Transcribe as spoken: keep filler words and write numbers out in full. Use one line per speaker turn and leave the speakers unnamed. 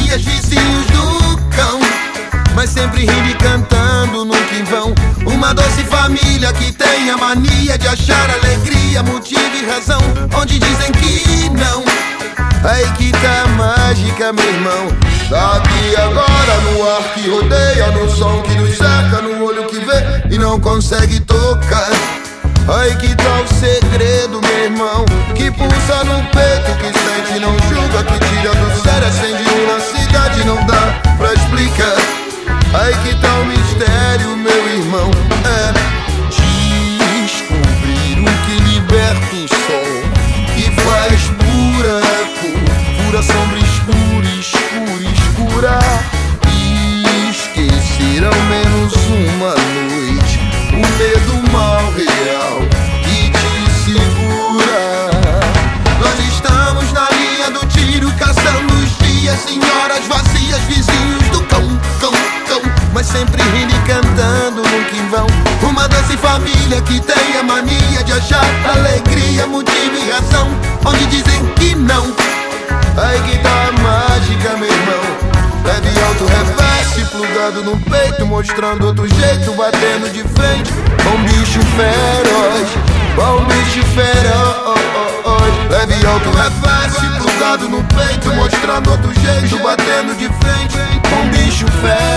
vazias, vizinhos do cão, mas sempre rindo e cantando nunca em vão. Uma doce família que tem a mania de achar alegria, motivo e razão onde dizem que não. Aí que tá mágica, meu irmão. Daqui agora no ar que rodeia, no som que nos cerca, no olho que vê e não consegue tocar. Aí que tá o segredo, meu irmão, que pulsa no peito, que sente, não julga, que tira do sério, acende um na cidade, não dá pra explicar. Aí que tá o mistério, meu irmão, é descobrir o que liberta o sol e faz pura cor, pura sombra escura, escura, escura. E esquecer ao menos uma noite o medo mal real que te segura. Nós estamos na linha do tiro, caçando os dias, senhoras vazias, vizinhos do cão, cão, cão, mas sempre rindo e cantando nunca em vão. Uma doce família que tem a mania de achar alegria, motivo e razão onde dizem que não. Aí que tá a mágica, meu irmão. Leve alto, reverse, plugado no peito, mostrando outro jeito, batendo de frente com um bicho feroz, com um bicho feroz. Leve alto, reverse, plugado no peito, mostrando outro jeito, batendo de frente com um bicho feroz.